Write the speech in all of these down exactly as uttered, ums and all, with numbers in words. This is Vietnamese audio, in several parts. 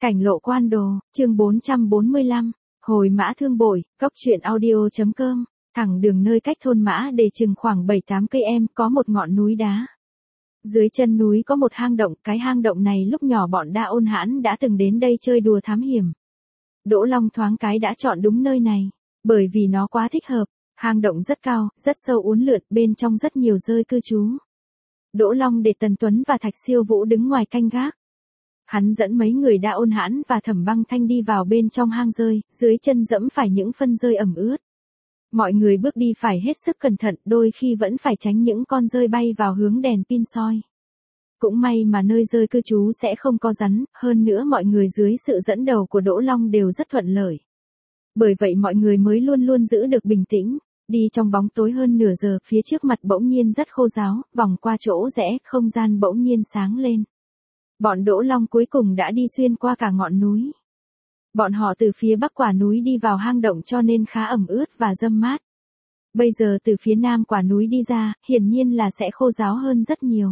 Cảnh lộ quan đồ, chương bốn trăm bốn mươi lăm, hồi mã thương bội, cốc truyện audio.com, thẳng đường nơi cách thôn mã để chừng khoảng bảy tám cây em có một ngọn núi đá. Dưới chân núi có một hang động, cái hang động này lúc nhỏ bọn Đa Ôn Hãn đã từng đến đây chơi đùa thám hiểm. Đỗ Long thoáng cái đã chọn đúng nơi này, bởi vì nó quá thích hợp, hang động rất cao, rất sâu uốn lượn, bên trong rất nhiều rơi cư trú. Đỗ Long để Tần Tuấn và Thạch Siêu Vũ đứng ngoài canh gác. Hắn dẫn mấy người Đa Ôn Hãn và Thẩm Băng Thanh đi vào bên trong hang rơi, dưới chân dẫm phải những phân rơi ẩm ướt. Mọi người bước đi phải hết sức cẩn thận, đôi khi vẫn phải tránh những con rơi bay vào hướng đèn pin soi. Cũng may mà nơi rơi cư trú sẽ không có rắn, hơn nữa mọi người dưới sự dẫn đầu của Đỗ Long đều rất thuận lợi. Bởi vậy mọi người mới luôn luôn giữ được bình tĩnh, đi trong bóng tối hơn nửa giờ, phía trước mặt bỗng nhiên rất khô ráo, vòng qua chỗ rẽ, không gian bỗng nhiên sáng lên. Bọn Đỗ Long cuối cùng đã đi xuyên qua cả ngọn núi. Bọn họ từ phía bắc quả núi đi vào hang động cho nên khá ẩm ướt và râm mát. Bây giờ từ phía nam quả núi đi ra, hiển nhiên là sẽ khô ráo hơn rất nhiều.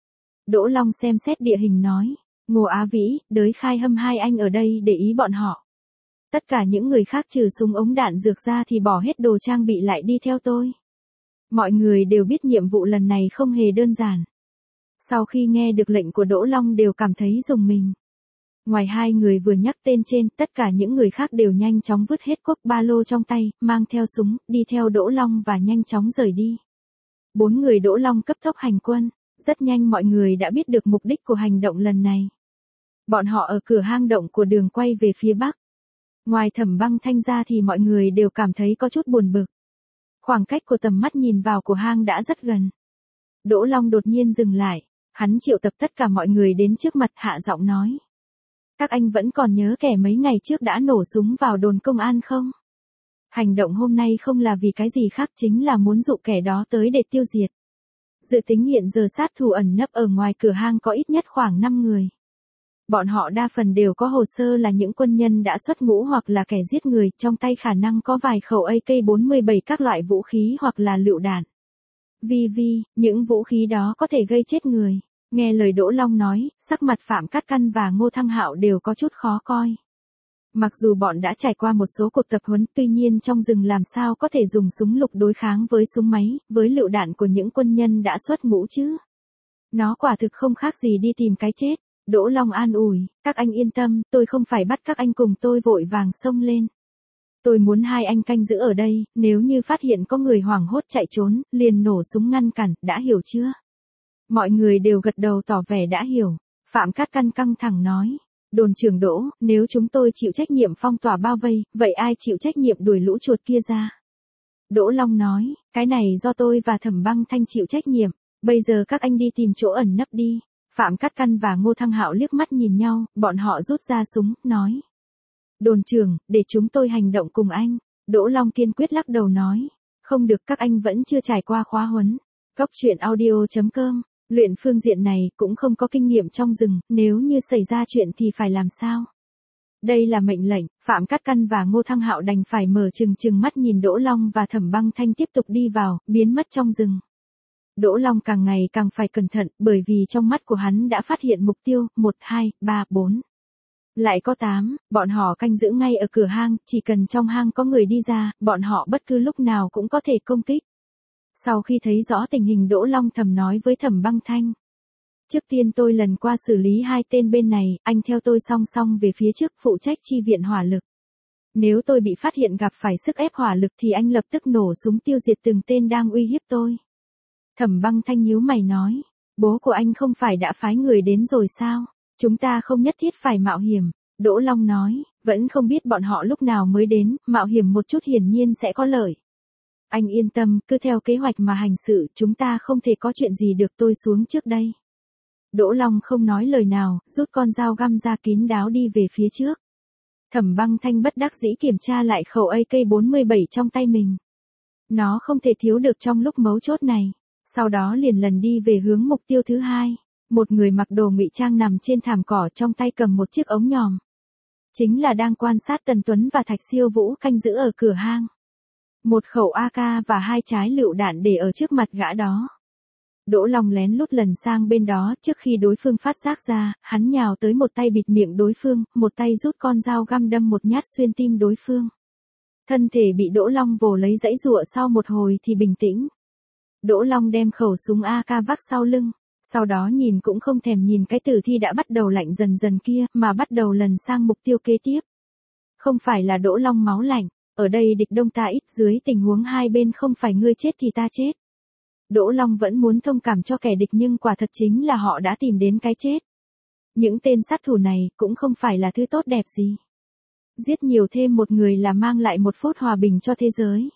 Đỗ Long xem xét địa hình nói, Ngô Á Vĩ, Đới Khai Hâm hai anh ở đây để ý bọn họ. Tất cả những người khác trừ súng ống đạn dược ra thì bỏ hết đồ trang bị lại đi theo tôi. Mọi người đều biết nhiệm vụ lần này không hề đơn giản. Sau khi nghe được lệnh của Đỗ Long đều cảm thấy rùng mình. Ngoài hai người vừa nhắc tên trên, tất cả những người khác đều nhanh chóng vứt hết cốp ba lô trong tay, mang theo súng, đi theo Đỗ Long và nhanh chóng rời đi. Bốn người Đỗ Long cấp tốc hành quân, rất nhanh mọi người đã biết được mục đích của hành động lần này. Bọn họ ở cửa hang động của đường quay về phía bắc. Ngoài Thẩm Băng Thanh ra thì mọi người đều cảm thấy có chút buồn bực. Khoảng cách của tầm mắt nhìn vào của hang đã rất gần. Đỗ Long đột nhiên dừng lại, hắn triệu tập tất cả mọi người đến trước mặt, hạ giọng nói. Các anh vẫn còn nhớ kẻ mấy ngày trước đã nổ súng vào đồn công an không? Hành động hôm nay không là vì cái gì khác, chính là muốn dụ kẻ đó tới để tiêu diệt. Dự tính hiện giờ sát thủ ẩn nấp ở ngoài cửa hang có ít nhất khoảng năm người. Bọn họ đa phần đều có hồ sơ là những quân nhân đã xuất ngũ hoặc là kẻ giết người, trong tay khả năng có vài khẩu A K bốn mươi bảy, các loại vũ khí hoặc là lựu đạn. Vì vì, những vũ khí đó có thể gây chết người. Nghe lời Đỗ Long nói, sắc mặt Phạm Cát Căn và Ngô Thăng Hạo đều có chút khó coi. Mặc dù bọn đã trải qua một số cuộc tập huấn, tuy nhiên trong rừng làm sao có thể dùng súng lục đối kháng với súng máy, với lựu đạn của những quân nhân đã xuất ngũ chứ. Nó quả thực không khác gì đi tìm cái chết. Đỗ Long an ủi, các anh yên tâm, tôi không phải bắt các anh cùng tôi vội vàng xông lên. Tôi muốn hai anh canh giữ ở đây, nếu như phát hiện có người hoảng hốt chạy trốn, liền nổ súng ngăn cản, đã hiểu chưa? Mọi người đều gật đầu tỏ vẻ đã hiểu. Phạm Cát Căn căng thẳng nói, đồn trưởng Đỗ, nếu chúng tôi chịu trách nhiệm phong tỏa bao vây, vậy ai chịu trách nhiệm đuổi lũ chuột kia ra? Đỗ Long nói, cái này do tôi và Thẩm Băng Thanh chịu trách nhiệm, bây giờ các anh đi tìm chỗ ẩn nấp đi. Phạm Cát Căn và Ngô Thăng Hạo liếc mắt nhìn nhau, bọn họ rút ra súng, nói. Đồn trưởng, để chúng tôi hành động cùng anh. Đỗ Long kiên quyết lắc đầu nói, không được, các anh vẫn chưa trải qua khóa huấn. Cốc truyện audio.com, luyện phương diện này cũng không có kinh nghiệm trong rừng, nếu như xảy ra chuyện thì phải làm sao? Đây là mệnh lệnh, Phạm Cát Căn và Ngô Thăng Hạo đành phải mở trừng trừng mắt nhìn Đỗ Long và Thẩm Băng Thanh tiếp tục đi vào, biến mất trong rừng. Đỗ Long càng ngày càng phải cẩn thận, bởi vì trong mắt của hắn đã phát hiện mục tiêu, một, hai, ba, bốn. Lại có tám, bọn họ canh giữ ngay ở cửa hang, chỉ cần trong hang có người đi ra, bọn họ bất cứ lúc nào cũng có thể công kích. Sau khi thấy rõ tình hình, Đỗ Long thầm nói với Thẩm Băng Thanh. Trước tiên tôi lần qua xử lý hai tên bên này, anh theo tôi song song về phía trước phụ trách chi viện hỏa lực. Nếu tôi bị phát hiện gặp phải sức ép hỏa lực thì anh lập tức nổ súng tiêu diệt từng tên đang uy hiếp tôi. Thẩm Băng Thanh nhíu mày nói, bố của anh không phải đã phái người đến rồi sao? Chúng ta không nhất thiết phải mạo hiểm. Đỗ Long nói, vẫn không biết bọn họ lúc nào mới đến, mạo hiểm một chút hiển nhiên sẽ có lợi. Anh yên tâm, cứ theo kế hoạch mà hành sự, chúng ta không thể có chuyện gì được, tôi xuống trước đây. Đỗ Long không nói lời nào, rút con dao găm ra kín đáo đi về phía trước. Thẩm Băng Thanh bất đắc dĩ kiểm tra lại khẩu A K bốn mươi bảy trong tay mình. Nó không thể thiếu được trong lúc mấu chốt này. Sau đó liền lần đi về hướng mục tiêu thứ hai. Một người mặc đồ ngụy trang nằm trên thảm cỏ, trong tay cầm một chiếc ống nhòm. Chính là đang quan sát Tần Tuấn và Thạch Siêu Vũ canh giữ ở cửa hang. Một khẩu A K và hai trái lựu đạn để ở trước mặt gã đó. Đỗ Long lén lút lần sang bên đó, trước khi đối phương phát giác ra, hắn nhào tới một tay bịt miệng đối phương, một tay rút con dao găm đâm một nhát xuyên tim đối phương. Thân thể bị Đỗ Long vồ lấy dãy giụa sau một hồi thì bình tĩnh. Đỗ Long đem khẩu súng a ca vác sau lưng, sau đó nhìn cũng không thèm nhìn cái tử thi đã bắt đầu lạnh dần dần kia, mà bắt đầu lần sang mục tiêu kế tiếp. Không phải là Đỗ Long máu lạnh, ở đây địch đông ta ít, dưới tình huống hai bên không phải ngươi chết thì ta chết. Đỗ Long vẫn muốn thông cảm cho kẻ địch nhưng quả thật chính là họ đã tìm đến cái chết. Những tên sát thủ này cũng không phải là thứ tốt đẹp gì. Giết nhiều thêm một người là mang lại một phút hòa bình cho thế giới.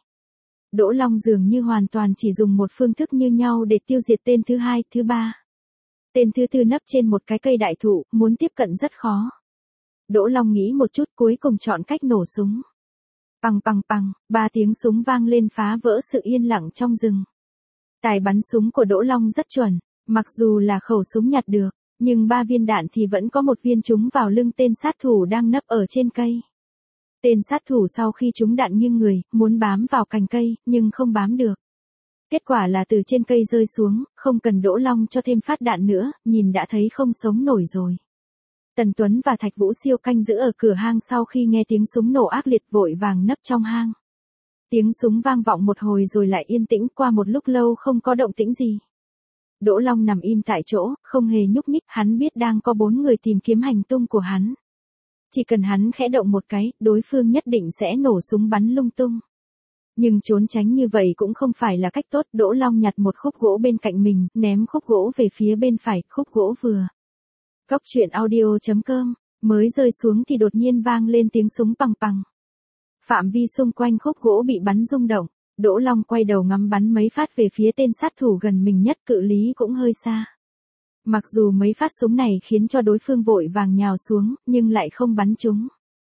Đỗ Long dường như hoàn toàn chỉ dùng một phương thức như nhau để tiêu diệt tên thứ hai, thứ ba. Tên thứ tư nấp trên một cái cây đại thụ, muốn tiếp cận rất khó. Đỗ Long nghĩ một chút cuối cùng chọn cách nổ súng. Pằng pằng pằng, ba tiếng súng vang lên phá vỡ sự yên lặng trong rừng. Tài bắn súng của Đỗ Long rất chuẩn, mặc dù là khẩu súng nhặt được, nhưng ba viên đạn thì vẫn có một viên trúng vào lưng tên sát thủ đang nấp ở trên cây. Tên sát thủ sau khi trúng đạn nghiêng người, muốn bám vào cành cây, nhưng không bám được. Kết quả là từ trên cây rơi xuống, không cần Đỗ Long cho thêm phát đạn nữa, nhìn đã thấy không sống nổi rồi. Tần Tuấn và Thạch Vũ Siêu canh giữ ở cửa hang sau khi nghe tiếng súng nổ ác liệt vội vàng nấp trong hang. Tiếng súng vang vọng một hồi rồi lại yên tĩnh, qua một lúc lâu không có động tĩnh gì. Đỗ Long nằm im tại chỗ, không hề nhúc nhích, hắn biết đang có bốn người tìm kiếm hành tung của hắn. Chỉ cần hắn khẽ động một cái, đối phương nhất định sẽ nổ súng bắn lung tung. Nhưng trốn tránh như vậy cũng không phải là cách tốt, Đỗ Long nhặt một khúc gỗ bên cạnh mình, ném khúc gỗ về phía bên phải, khúc gỗ vừa. Cóc truyện audio chấm com, mới rơi xuống thì đột nhiên vang lên tiếng súng pằng pằng. Phạm vi xung quanh khúc gỗ bị bắn rung động, Đỗ Long quay đầu ngắm bắn mấy phát về phía tên sát thủ gần mình nhất, cự lý cũng hơi xa. Mặc dù mấy phát súng này khiến cho đối phương vội vàng nhào xuống, nhưng lại không bắn trúng.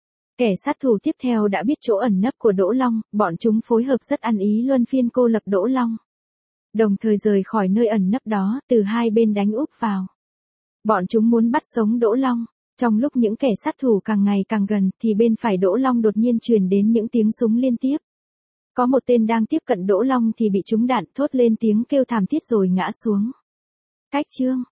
Kẻ sát thủ tiếp theo đã biết chỗ ẩn nấp của Đỗ Long, bọn chúng phối hợp rất ăn ý luân phiên cô lập Đỗ Long. Đồng thời rời khỏi nơi ẩn nấp đó, từ hai bên đánh úp vào. Bọn chúng muốn bắt sống Đỗ Long. Trong lúc những kẻ sát thủ càng ngày càng gần, thì bên phải Đỗ Long đột nhiên truyền đến những tiếng súng liên tiếp. Có một tên đang tiếp cận Đỗ Long thì bị trúng đạn, thốt lên tiếng kêu thảm thiết rồi ngã xuống. Cách chương